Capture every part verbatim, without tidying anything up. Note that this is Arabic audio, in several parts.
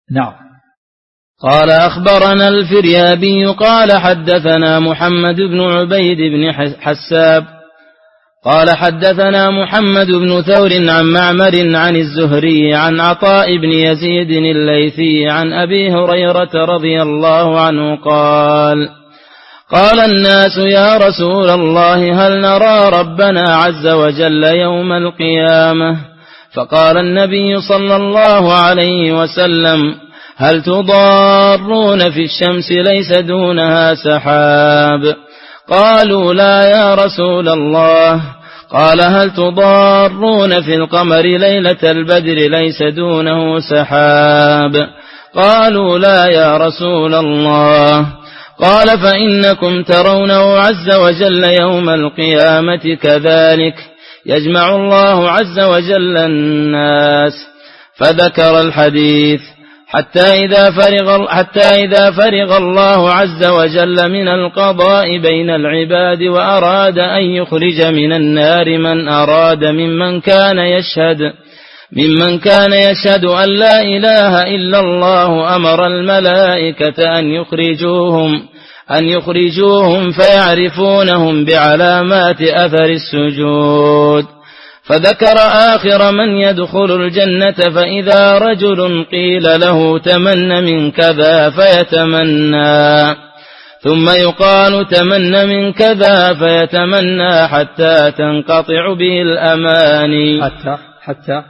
نعم. قال أخبرنا الفريابي قال حدثنا محمد بن عبيد بن حساب قال حدثنا محمد بن ثور عن معمر عن الزهري عن عطاء بن يزيد الليثي عن أبي هريرة رضي الله عنه قال قال الناس يا رسول الله هل نرى ربنا عز وجل يوم القيامة؟ فقال النبي صلى الله عليه وسلم هل تضارون في الشمس ليس دونها سحاب؟ قالوا لا يا رسول الله. قال هل تضارون في القمر ليلة البدر ليس دونه سحاب؟ قالوا لا يا رسول الله. قال فإنكم ترونه عز وجل يوم القيامة كذلك يجمع الله عز وجل الناس. فذكر الحديث حتى إذا فرغ, حتى إذا فرغ الله عز وجل من القضاء بين العباد وأراد أن يخرج من النار من أراد ممن كان يشهد ممن كان يشهد أن لا إله إلا الله أمر الملائكة أن يخرجوهم أن يخرجوهم فيعرفونهم بعلامات أثر السجود. فذكر آخر من يدخل الجنة فإذا رجل قيل له تمن من كذا فيتمنى ثم يقال تمن من كذا فيتمنى حتى تنقطع به الأماني حتى حتى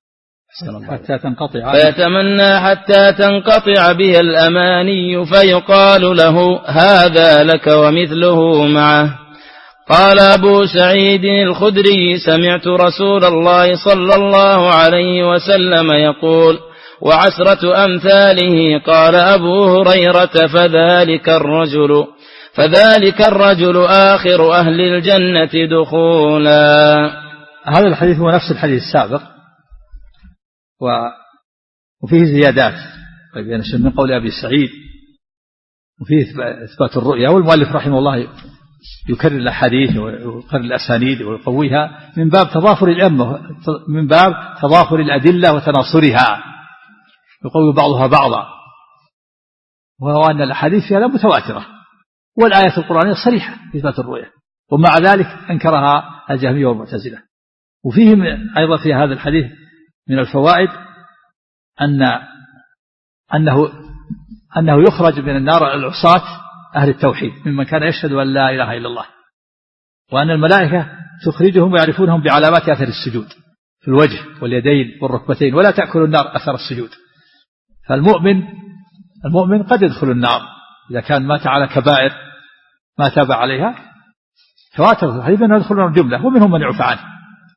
حتى تنقطع فيتمنى حتى تنقطع به الأماني فيقال له هذا لك ومثله معه. قال أبو سعيد الخدري سمعت رسول الله صلى الله عليه وسلم يقول وعشرة أمثاله. قال أبو هريرة فذلك الرجل فذلك الرجل آخر أهل الجنة دخولا. هذا الحديث هو نفس الحديث السابق وفيه زيادات من قول أبي سعيد وفيه إثبات الرؤيا. والمؤلف رحمه الله يكرر الأحاديث ويكرر الأسانيد ويقويها من باب تضافر الأمة من باب تضافر الأدلة وتناصرها يقوي بعضها بعضا. وهو أن الأحاديث فيها متواترة والآية القرآنية صريحة في إثبات الرؤيا ومع ذلك أنكرها الجهمية والمعتزلة. وفيه أيضا في هذا الحديث من الفوائد أن أنه أنه يخرج من النار العصاة أهل التوحيد ممن كان يشهد أن لا إله إلا الله وأن الملائكة تخرجهم ويعرفونهم بعلامات أثر السجود في الوجه واليدين والركبتين ولا تأكل النار أثر السجود. فالمؤمن المؤمن قد يدخل النار إذا كان مات على كبائر ما تاب عليها تواتر الحديث أنه يدخلون الجملة ومنهم من يعفى عنه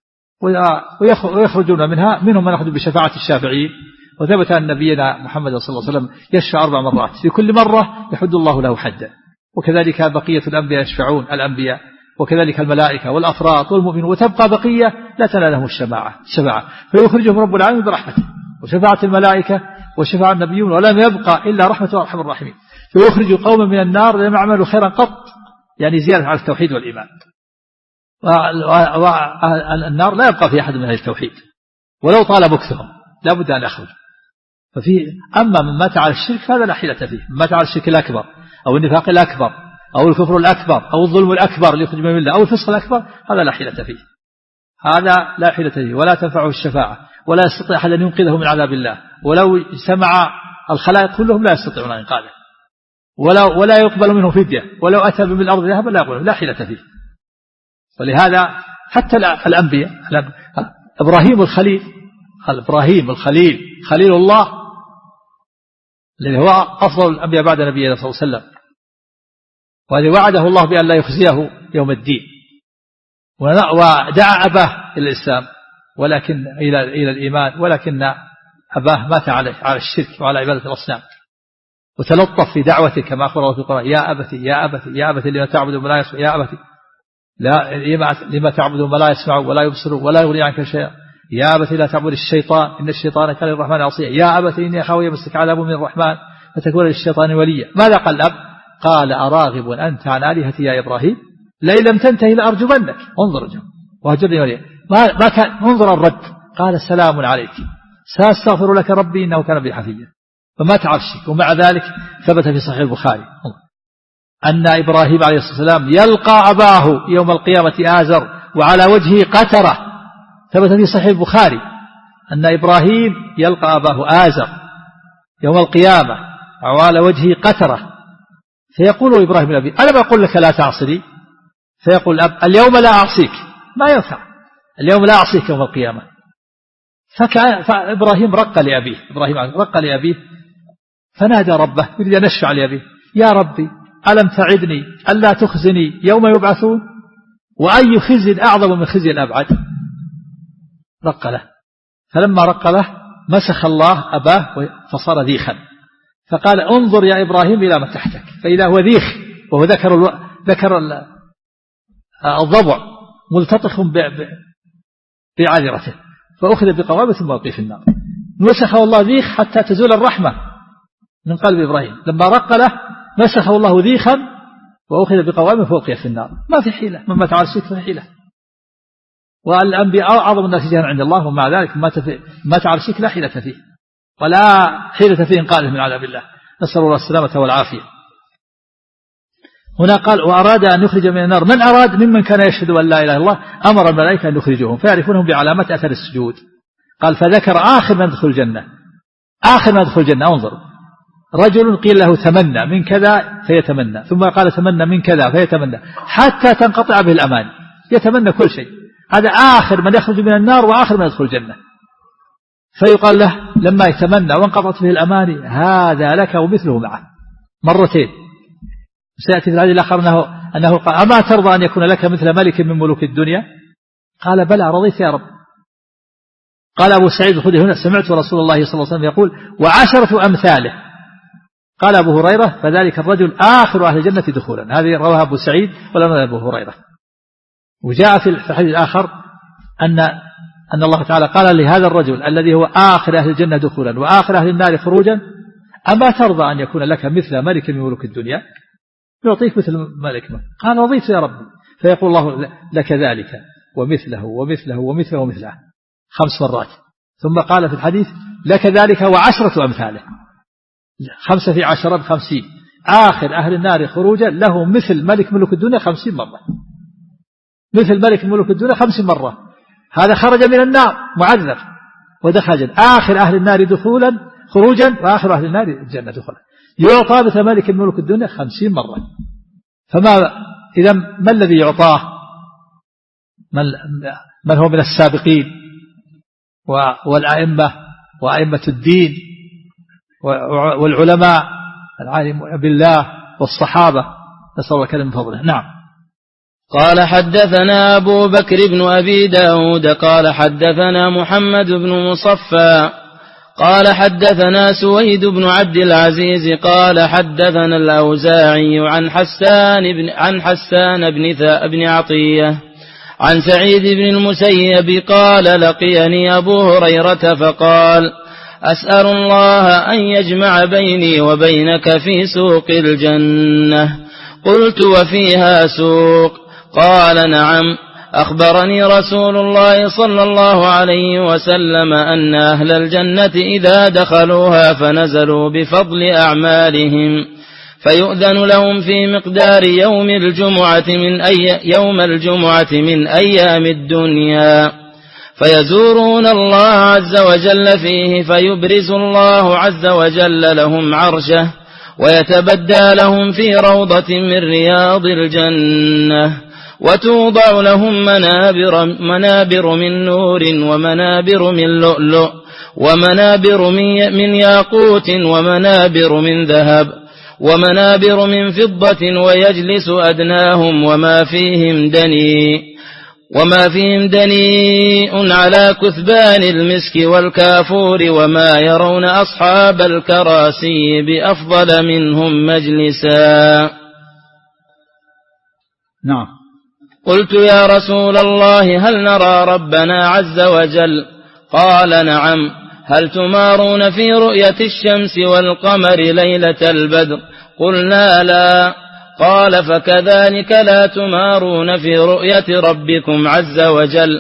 ويخرجون منها منهم من يأخذ بشفاعة الشافعين. وثبت أن نبينا محمد صلى الله عليه وسلم يشفع أربع مرات في كل مرة يحد الله له حدا. وكذلك بقية الأنبياء يشفعون الأنبياء وكذلك الملائكة والأفراط والمؤمنون وتبقى بقية لا تنالهم الشفاعة الشفاعة فيخرجهم رب العالمين برحمته وشفاعة الملائكة وشفاعة النبيون ولم يبقى إلا رحمة وأرحم الراحمين. فيخرج قوما من النار لم يعملوا خيرا قط يعني زيادة على التوحيد والإيمان. والنار لا يبقى في أحد من أهل التوحيد ولو طال مكثهم لا بد أن يخرج. ففي أما من مات على الشرك فهذا لا حيلة فيه. من مات على الشرك الأكبر أو النفاق الأكبر أو الكفر الأكبر أو الظلم الأكبر اللي يخرج من الملة أو الفسق الأكبر هذا لا حيلة فيه. هذا لا حيلة فيه ولا تنفعه الشفاعة ولا يستطيع أحد أن ينقذه من عذاب الله ولو سمع الخلائق كلهم لا يستطيعون أن ينقذه ولا ولا يقبل منه فدية ولو أتى من الأرض ذهبا لا يقبل لا حيلة فيه. ولهذا حتى الأنبياء إبراهيم الخليل إبراهيم الخليل خليل الله الذي هو أفضل الأنبياء بعد نبينا صلى الله عليه وسلم وهذه وعده الله بأن لا يخزيه يوم الدين ودعا أباه إلى الإسلام ولكن إلى إلى الإيمان ولكن أباه مات على على الشرك وعلى عبادة الأصنام وتلطف في دعوته كما أخبر في القرآن يا أبتي يا أبتي يا أبتي لما تعبد ما لا يسمع يا أبتي لا لما تعبد ما لا يسمع ولا يبصر ولا يغني عنك شيئا يا أبتي لا تعبد الشيطان إن الشيطان كان للرحمن عصيا يا أبتي إني أخاف يمسك عذاب من الرحمن فتكون للشيطان وليا. ماذا قال الأب؟ قال أراغب أنت عن آلهتي يا إبراهيم لئن لم تنتهي لأرجمنك انظر جو وهجرني وليا. ما ما كان انظر الرد قال سلام عليك سأستغفر لك ربي إنه كان بي حفيا. فما تعرف الشرك. ومع ذلك ثبت في صحيح البخاري أن إبراهيم عليه الصلاة والسلام يلقى أباه يوم القيامة آزر وعلى وجهه قترة. ثبت في صحيح البخاري أن إبراهيم يلقى أباه آزر يوم القيامة وعلى وجهه قترة، فيقول إبراهيم لأبيه ألم أقول لك لا تعصني؟ فيقول الأب اليوم لا أعصيك. ما ينفع، اليوم لا أعصيك يوم القيامة. فإبراهيم رق لأبيه إبراهيم رق لأبيه فنادى ربه يريد أن يشفع لأبيه يا ربي ألم تعدني ألا تخزني يوم يبعثون، وأي خزي أعظم من خزي أبعد. رق له، فلما رق له مسخ الله أباه فصار ذيخا، فقال انظر يا إبراهيم إلى ما تحتك، فإذا هو ذيخ وهو ذكر الو... ذكر الضبع ملتطخ بعذرته، فأخذ بقوامه ثم ألقي في النار. مسخه الله ذيخ حتى تزول الرحمة من قلب إبراهيم. لما رق له مسخه الله ذيخا وأخذ بقوامه فألقي في النار. ما في حيلة، مما تعالى الشرك في حيلة. والأنبياء أعظم الناس جهلا عند الله، ومع ذلك ما تعالى الشرك لا حيلة فيه ولا حيلة فيه إنقاذه من عذاب الله، نسأل الله السلامة والعافية. هنا قال وأراد أن يخرج من النار من أراد ممن كان يشهد أن لا إله إلا الله أمر الملائكة أن يخرجوهم فيعرفونهم بعلامات أثر السجود. قال فذكر آخر من يدخل الجنة، آخر من يدخل الجنة انظر رجل قيل له تمنى من كذا فيتمنى، ثم قال تمنى من كذا فيتمنى حتى تنقطع به الأماني، يتمنى كل شيء. هذا آخر من يخرج من النار وآخر من يدخل الجنة. فيقال له لما يتمنى وانقطعت به الأماني هذا لك ومثله معه مرتين. سيأتي في الحديث الآخر أنه, أنه قال أما ترضى أن يكون لك مثل ملك من ملوك الدنيا؟ قال بلى رضيت يا رب. قال أبو سعيد الخدري هنا سمعت رسول الله صلى الله عليه وسلم يقول وعشرة أمثاله. قال أبو هريرة فذلك الرجل آخر أهل الجنة دخولا. هذه رواه أبو سعيد ولا أبو هريرة. وجاء في الحديث الآخر أن أن الله تعالى قال لهذا الرجل الذي هو آخر أهل الجنة دخولا وآخر أهل النار خروجا أما ترضى أن يكون لك مثل ملك من ملوك الدنيا؟ يعطيك مثل ملك. قال رضيت يا ربي. فيقول الله لك ذلك ومثله ومثله ومثله ومثله خمس مرات. ثم قال في الحديث لك ذلك وعشرة أمثاله، خمسة في عشرة بخمسين. آخر أهل النار خروجا له مثل ملك ملوك الدنيا خمسين مرة، مثل ملك ملوك الدنيا خمسين مرة. هذا خرج من النار معذب ودخل الجنة. آخر أهل النار دخولا خروجا وآخر أهل النار الجنة دخولا. يعطى مثل ملك ملوك الدنيا خمسين مرة. فما إذا ما الذي يعطاه؟ من, من هو من السابقين والأئمة وأئمة الدين والعلماء العالم بالله والصحابة، نسأل الله كلمة فضله. نعم. قال حدثنا أبو بكر بن أبي داود قال حدثنا محمد بن مصفى قال حدثنا سويد بن عبد العزيز قال حدثنا الأوزاعي عن حسان بن عن حسان بن بن عطية عن سعيد بن المسيب قال لقيني أبو هريرة فقال أسأل الله أن يجمع بيني وبينك في سوق الجنة. قلت وفيها سوق؟ قال نعم. أخبرني رسول الله صلى الله عليه وسلم أن أهل الجنة إذا دخلوها فنزلوا بفضل أعمالهم فيؤذن لهم في مقدار يوم الجمعة من أي يوم الجمعة من أيام الدنيا فيزورون الله عز وجل فيه فيبرز الله عز وجل لهم عرشه ويتبدى لهم في روضة من رياض الجنة وتوضع لهم منابر, منابر من نور ومنابر من لؤلؤ ومنابر من ياقوت ومنابر من ذهب ومنابر من فضة ويجلس أدناهم وما فيهم دنيء وما فيهم دنيء على كثبان المسك والكافور وما يرون أصحاب الكراسي بأفضل منهم مجلسا. نعم. قلت يا رسول الله هل نرى ربنا عز وجل؟ قال نعم. هل تمارون في رؤية الشمس والقمر ليلة البدر؟ قلنا لا. قال فكذلك لا تمارون في رؤية ربكم عز وجل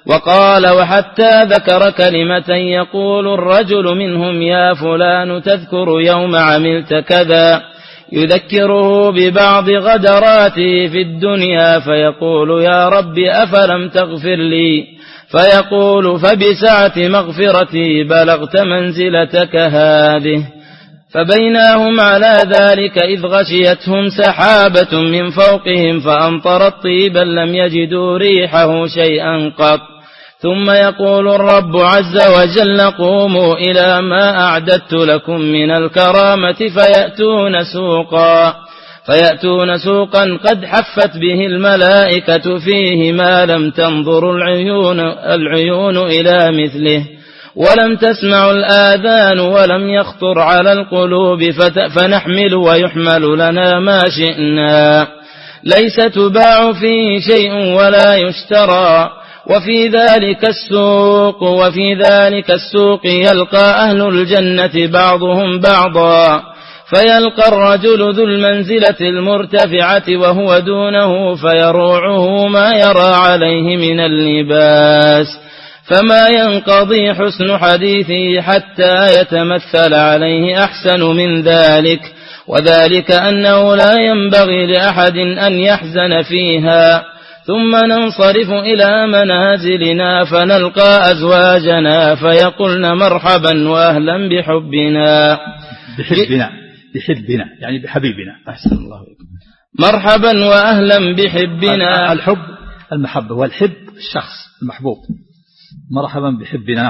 وقال وحتى ذكر كلمة يقول الرجل منهم يا فلان تذكر يوم عملت كذا، يذكره ببعض غدراته في الدنيا فيقول يا رب أفلم تغفر لي، فيقول فبسعة مغفرتي بلغت منزلتك هذه. فبيناهم على ذلك إذ غشيتهم سحابة من فوقهم فأمطرت طيبا لم يجدوا ريحه شيئا قط، ثم يقول الرب عز وجل قوموا إلى ما أعددت لكم من الكرامة فيأتون سوقا فيأتون سوقا قد حفت به الملائكة فيه ما لم تنظر العيون, العيون إلى مثله ولم تسمع الآذان ولم يخطر على القلوب فنحمل ويحمل لنا ما شئنا، ليس تباع فيه شيء ولا يشترى. وفي ذلك السوق وفي ذلك السوق يلقى أهل الجنة بعضهم بعضا، فيلقى الرجل ذو المنزلة المرتفعة وهو دونه فيروعه ما يرى عليه من اللباس، فما ينقضي حسن حديثه حتى يتمثل عليه أحسن من ذلك، وذلك أنه لا ينبغي لأحد أن يحزن فيها. ثم ننصرف إلى منازلنا فنلقى أزواجنا فيقولن مرحبا وأهلا بحبنا بحبنا بحبنا يعني بحبيبنا. أحسن الله عليكم. مرحبا وأهلا بحبنا. الحب المحبة والحب الشخص المحبوب. مرحبا بحبنا.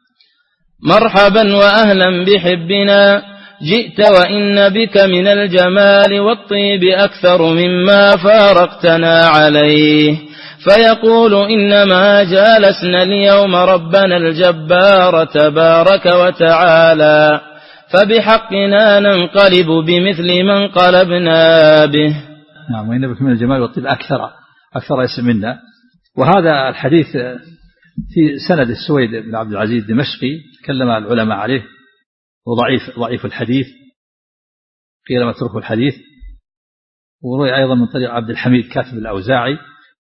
مرحبا وأهلا بحبنا، جئت وإن بك من الجمال والطيب أكثر مما فارقتنا عليه، فيقول إنما جالسنا اليوم ربنا الجبار تبارك وتعالى، فبحقنا ننقلب بمثل ما انقلبنا به. نعم، وإن بك من الجمال والطيب أكثر أكثر يسمى منا. وهذا الحديث في سند السويد بن عبد العزيز الدمشقي تكلم العلماء عليه، وضعيف ضعيف الحديث، قيل متروك الحديث. وروي أيضا من طريق عبد الحميد كاتب الأوزاعي،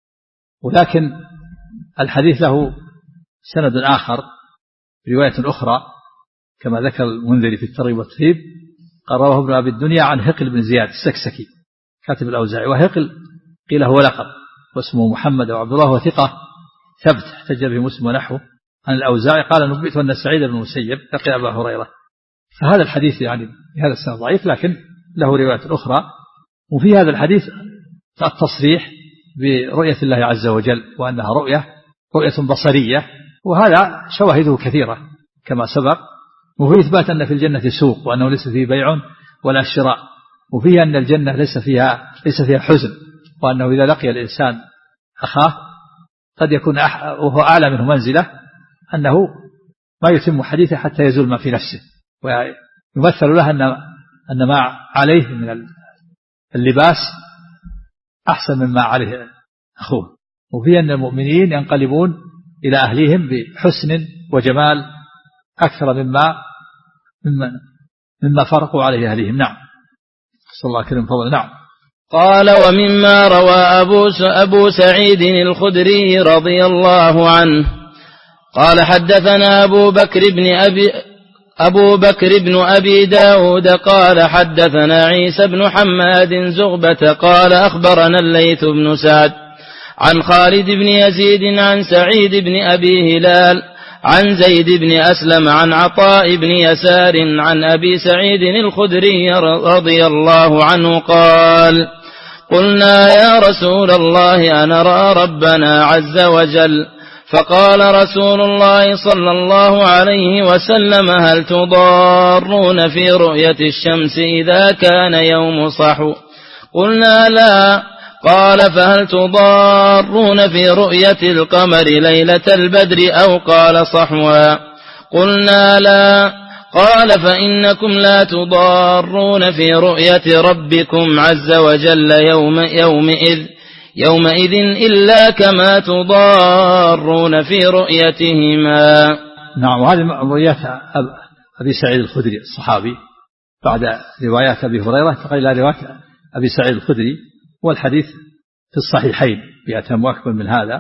ولكن الحديث له سند آخر رواية أخرى كما ذكر المنذري في الترغيب والترهيب، قال رواه ابن أبي الدنيا عن هقل بن زياد السكسكي كاتب الأوزاعي. وهقل قيل هو لقب واسمه محمد وعبد الله وثقة ثبت احتج به مسلم ونحوه عن الأوزاعي قال نبئت أن سعيد بن المسيب لقي أبا هريرة. فهذا الحديث يعني بهذا السند ضعيف، لكن له رواية أخرى. وفي هذا الحديث التصريح برؤية الله عز وجل وأنها رؤية رؤية بصرية، وهذا شواهده كثيرة كما سبق. وفي إثبات أن في الجنة سوق وأنه ليس فيه بيع ولا شراء، وفيه أن الجنة ليس فيها ليس فيها حزن، وأنه إذا لقي الإنسان أخاه قد يكون وهو أعلى منه منزلة أنه ما يتم حديثه حتى يزول ما في نفسه، ويمثل له أن أن ما عليه من اللباس أحسن مما عليه أخوه. وفيه أن المؤمنين ينقلبون إلى أهليهم بحسن وجمال أكثر مما مما, مما فرقوا عليه أهليهم. نعم، صلى الله عليه وسلم فضل. نعم. قال ومما روى أبو, أبو سعيد الخدري رضي الله عنه قال حدثنا أبو بكر بن أبي أبو بكر بن أبي داود قال حدثنا عيسى بن حماد زغبة قال أخبرنا الليث بن سعد عن خالد بن يزيد عن سعيد بن أبي هلال عن زيد بن أسلم عن عطاء بن يسار عن أبي سعيد الخدري رضي الله عنه قال قلنا يا رسول الله أنرى ربنا عز وجل، فقال رسول الله صلى الله عليه وسلم هل تضارون في رؤية الشمس إذا كان يوم صحو؟ قلنا لا. قال فهل تضارون في رؤية القمر ليلة البدر أو قال صحوا؟ قلنا لا. قال فإنكم لا تضارون في رؤية ربكم عز وجل يوم يومئذ يومئذ إلا كما تضارون في رؤيتهما. نعم. وهذه رؤيات أبي سعيد الخدري الصحابي بعد روايات أبي هريرة تقل إلى روايات أبي سعيد الخدري، والحديث في الصحيحين بأتم وأكمل من هذا،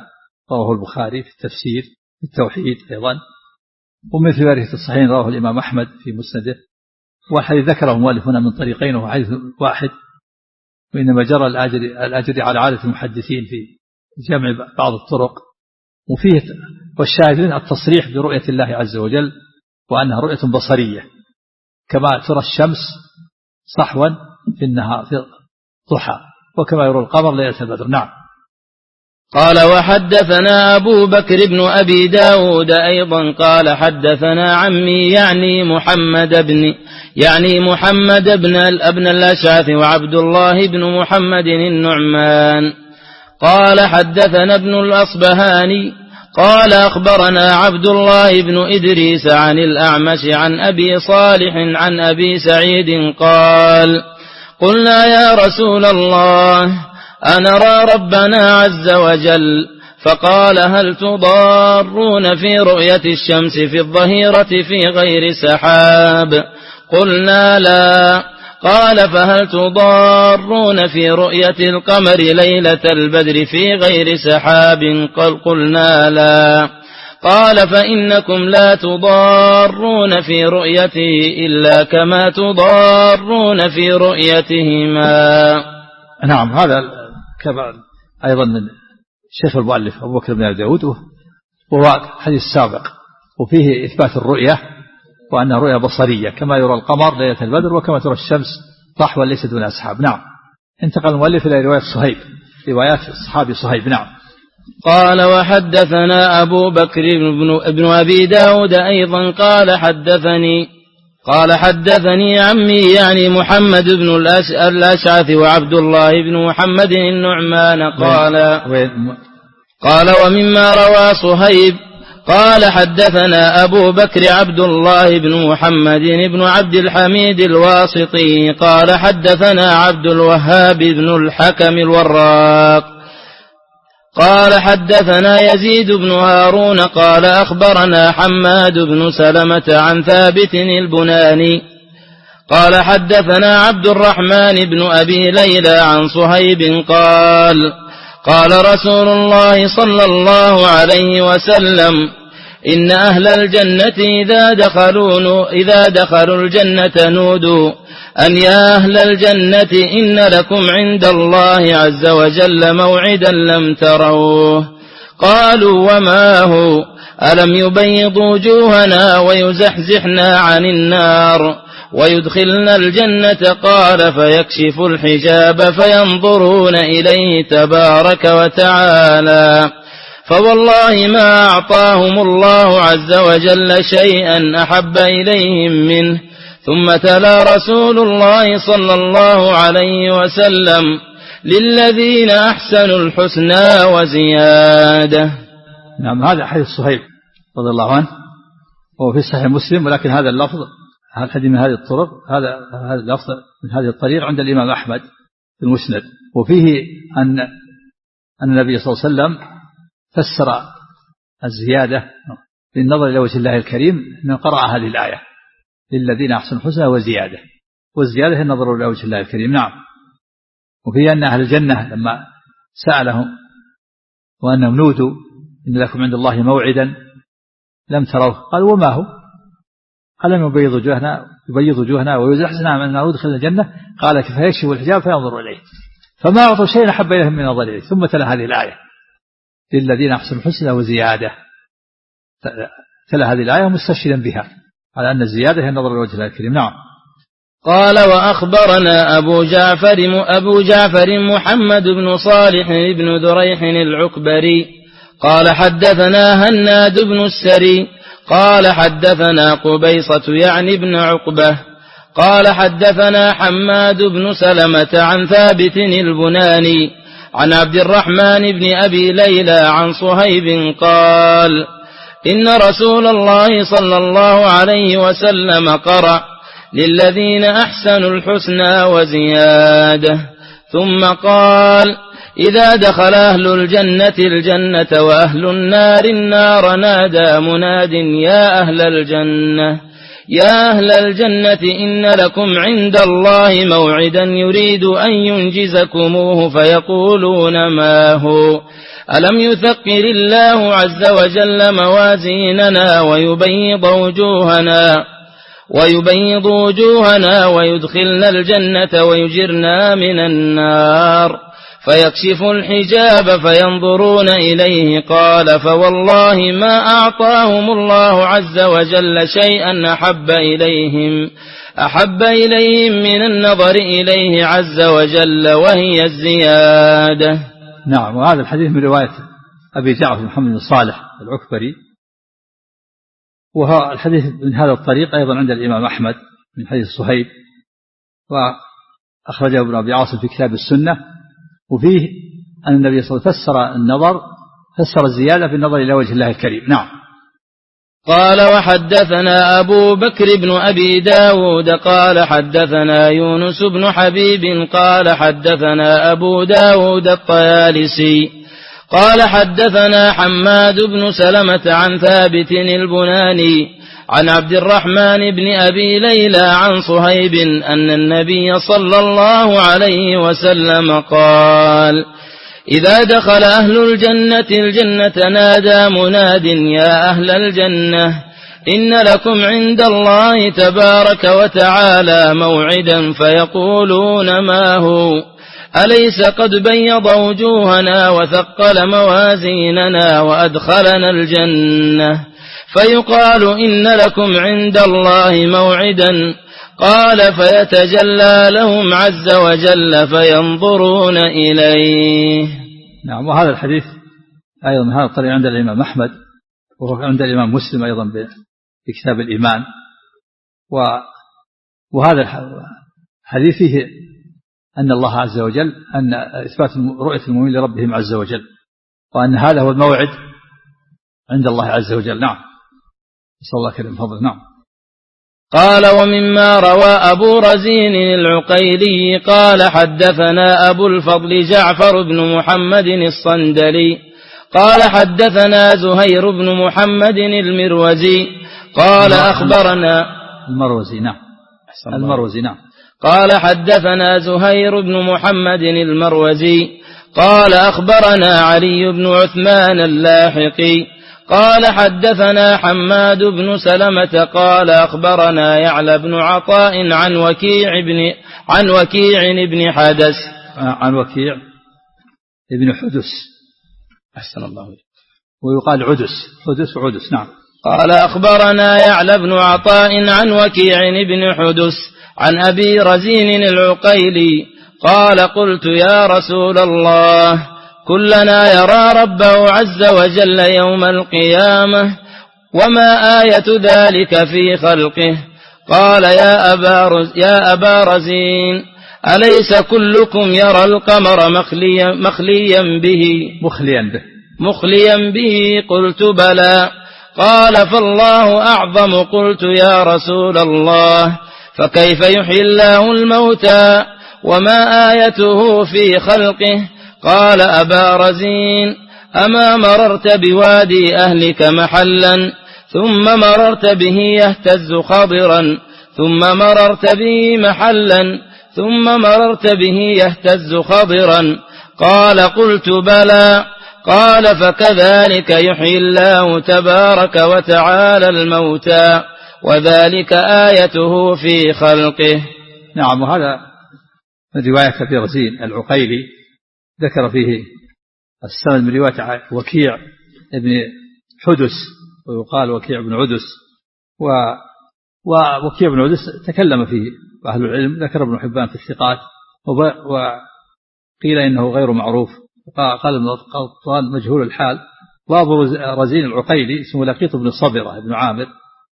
رواه البخاري في التفسير في التوحيد أيضا. ومثل ذلك الصحيحين رواه الإمام أحمد في مسنده. والحديث ذكره المؤلف هنا من طريقين وهو حديث واحد، وإنما جرى الأجر, الأجر على عادة المحدثين في جمع بعض الطرق. وفيه والشاهدين التصريح برؤية الله عز وجل وأنها رؤية بصرية كما ترى الشمس صحوا في النهار في الضحى وكما يرى القمر ليلة البدر. نعم. قال وحدثنا أبو بكر بن أبي داود أيضا قال حدثنا عمي يعني محمد بن يعني محمد بن ابن الأشعث وعبد الله بن محمد النعمان قال حدثنا ابن الأصبهاني قال أخبرنا عبد الله بن إدريس عن الأعمش عن أبي صالح عن أبي سعيد قال قلنا يا رسول الله أنرى ربنا عز وجل فقال هل تضارون في رؤية الشمس في الظهيرة في غير سحاب قلنا لا قال فهل تضارون في رؤية القمر ليلة البدر في غير سحاب قال قلنا لا قال فإنكم لا تضارون في رؤيته إلا كما تضارون في رؤيتهما. نعم. هذا كما أيضا من الشيخ المؤلف أبو بكر بن أبي داود وهو حديث سابق وفيه إثبات الرؤية وأنها رؤية بصرية كما يرى القمر ليلة البدر وكما ترى الشمس ضحوا ليست دون أسحاب. نعم. انتقل المؤلف إلى رواية صهيب روايات الصحابي صهيب. نعم. قال وحدثنا أبو بكر بن أبي داود أيضا قال حدثني قال حدثني عمي يعني محمد بن الأشعث وعبد الله بن محمد النعمان قال قال ومما روى صهيب قال حدثنا أبو بكر عبد الله بن محمد بن عبد الحميد الواسطي قال حدثنا عبد الوهاب بن الحكم الوراق قال حدثنا يزيد بن هارون قال أخبرنا حماد بن سلمة عن ثابت البناني قال حدثنا عبد الرحمن بن أبي ليلى عن صهيب قال قال رسول الله صلى الله عليه وسلم إن أهل الجنة إذا دخلوا, إذا دخلوا الجنة نودوا أن يا أهل الجنة إن لكم عند الله عز وجل موعدا لم تروه قالوا وما هو ألم يبيض وجوهنا ويزحزحنا عن النار ويدخلنا الجنة قال فيكشف الحجاب فينظرون إليه تبارك وتعالى فوالله ما أعطاهم الله عز وجل شيئا أحب إليهم منه ثم تلا رسول الله صلى الله عليه وسلم للذين أحسنوا الحسنى وزيادة. نعم. هذا حديث صهيب رضي الله عنه وهو في صحيح مسلم ولكن هذا اللفظ هذا الحديث من هذه الطرق هذا هذا اللفظ من هذه الطريق عند الإمام أحمد في المسند وفيه أن أن النبي صلى الله عليه وسلم فسر الزيادة بالنظر إلى وجه الله الكريم من قرأ هذه الآية للذين أحسنوا الحسنى وزيادة والزيادة هي النظر إلى وجه الله الكريم. نعم. وفي أن أهل الجنة لما سألهم وأنهم نودوا إن لكم عند الله موعدا لم تروه قالوا وما هو قال لم يبيض وجوهنا يبيض وجوهنا ويزحزحنا من النار ودخل الجنة قال فيكشف الحجاب فينظر إليه فما أعطوا شيئا أحب إليهم من نظر إليه ثم تلا هذه الآية للذين أحسنوا الحسنى وزيادة تلا هذه الآية مستشهدا بها على أن الزيادة هي النظر إلى وجه الله الكريم. نعم. قال وأخبرنا أبو جعفر أبو جعفر محمد بن صالح بن دريح العكبري قال حدثنا هناد بن السري قال حدثنا قبيصة يعني بن عقبة قال حدثنا حماد بن سلمة عن ثابت البناني عن عبد الرحمن بن أبي ليلى عن صهيب قال إن رسول الله صلى الله عليه وسلم قرأ للذين أحسنوا الحسنى وزيادة ثم قال إذا دخل أهل الجنة الجنة وأهل النار النار نادى مناد يا أهل الجنة يا أهل الجنة إن لكم عند الله موعدا يريد أن ينجزكموه فيقولون ما هو ألم يثقل الله عز وجل موازيننا ويبيض وجوهنا ويبيض وجوهنا ويدخلنا الجنة ويجرنا من النار فيكشف الحجاب فينظرون إليه قال فوالله ما أعطاهم الله عز وجل شيئا أحب إليهم أحب إليهم من النظر إليه عز وجل وهي الزيادة. نعم. وهذا الحديث من رواية أبي جعفر محمد بن صالح العكبري، وهو الحديث من هذا الطريق أيضا عند الإمام أحمد من حديث صهيب، وأخرجه ابن أبي عاصم في كتاب السنة، وفيه أن النبي صلى الله عليه وسلم فسر النظر فسر الزيادة بالنظر إلى وجه الله الكريم. نعم. قال وحدثنا أبو بكر بن أبي داود قال حدثنا يونس بن حبيب قال حدثنا أبو داود الطيالسي قال حدثنا حماد بن سلمة عن ثابت البناني عن عبد الرحمن بن أبي ليلى عن صهيب أن النبي صلى الله عليه وسلم قال إذا دخل أهل الجنة الجنة نادى مناد يا أهل الجنة إن لكم عند الله تبارك وتعالى موعدا فيقولون ما هو أليس قد بيض وجوهنا وثقل موازيننا وأدخلنا الجنة فيقال إن لكم عند الله موعدا قال فيتجلى لهم عز وجل فينظرون إليه. نعم. وهذا الحديث أيضا من هذا الطريق عند الإمام أحمد، وعند الإمام مسلم أيضا بكتاب الإيمان. وهذا الحديث فيه أن الله عز وجل أن إثبات رؤية المؤمنين لربهم عز وجل، وأن هذا هو الموعد عند الله عز وجل. نعم. نسأل الله كريم فضل. نعم. قال ومما روى أبو رزين العقيلي قال حدثنا أبو الفضل جعفر بن محمد الصندلي قال حدثنا زهير بن محمد المروزي قال أخبرنا المروزي. نعم. المروزي. نعم. قال حدثنا زهير بن محمد المروزي قال أخبرنا علي بن عثمان اللاحقي قال حدثنا حماد بن سلمة قال أخبرنا يعلى بن عطاء عن وكيع بن عن وكيع بن حدث عن وكيع بن حدث أحسن الله ويقال عدس حدث وعدس. نعم. قال أخبرنا يعلى بن عطاء عن وكيع بن حدث عن أبي رزين العقيلي قال قلت يا رسول الله كلنا يرى ربه عز وجل يوم القيامة وما آية ذلك في خلقه قال يا أبا, رز يا أبا رزين أليس كلكم يرى القمر مخليا, مخليا به مخليا به مخليا به قلت بلى قال فالله أعظم قلت يا رسول الله فكيف يحيي الله الموتى وما آيته في خلقه قال أبا رزين أما مررت بوادي أهلك محلا ثم مررت به يهتز خضرا ثم مررت به محلا ثم مررت به يهتز خضرا قال قلت بلى قال فكذلك يحيي الله تبارك وتعالى الموتى وذلك آيته في خلقه. نعم. وهذا من رواية أبي رزين العقيلي ذكر فيه السند من رواية وكيع ابن حدث ويقال وكيع بن عدس، ووكيع بن عدس تكلم فيه أهل العلم، ذكر ابن حبان في الثقات وقيل إنه غير معروف، قال ابن قطان مجهول الحال. وأبو رزين العقيلي اسمه لقيط بن صبرة بن عامر،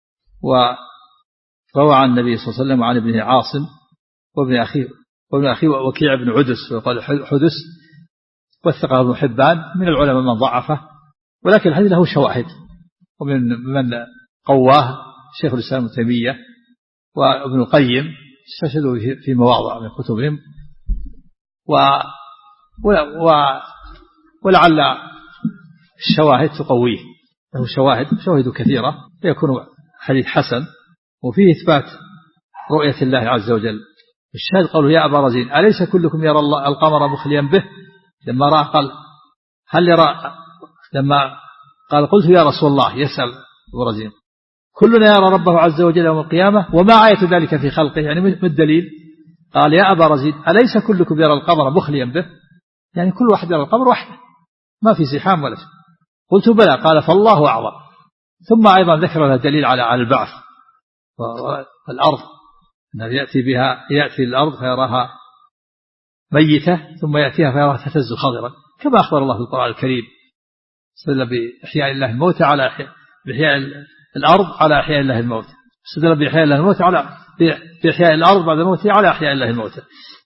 وروى عن النبي صلى الله عليه وسلم وعن ابن عاصم وابن أخيه وابن أخيه وكيع بن عدس وقال حدث، وثقه ابن حبان من العلماء من ضعفه، ولكن الحديث له شواهد، ومن من قواه شيخ الإسلام ابن تيمية وابن القيم استشهدوا في مواضع من كتبهم، و ولعل الشواهد تقويه، له شواهد شواهد كثيرة فيكون حديث حسن وفيه إثبات رؤية الله عز وجل. الشاهد قوله يا أبا رزين أليس كلكم يرى الله القمر مخليا به؟ لما رأى قال هل يرى، لما قال قلت يا رسول الله يسأل أبو رزين كلنا يرى ربه عز وجل يوم القيامة وما آية ذلك في خلقه، يعني ما الدليل؟ قال يا أبا رزين أليس كلكم يرى القمر مخليا به؟ يعني كل واحد يرى القمر وحده ما في زحام ولا شيء. قلت بلى. قال فالله أعظم. ثم أيضا ذكر له دليل على على البعث والأرض، أنه يأتي بها يأتي الأرض فيراها ميتة ثم يأتيها فيراها تهتز خضرا، كما أخبر الله في القرآن الكريم استدل بإحياء الله الموتى على بإحياء الأرض على إحياء الله الموتى، استدل بإحياء الله الموتى على بإحياء الأرض بعد الموت على إحياء الله الموتى.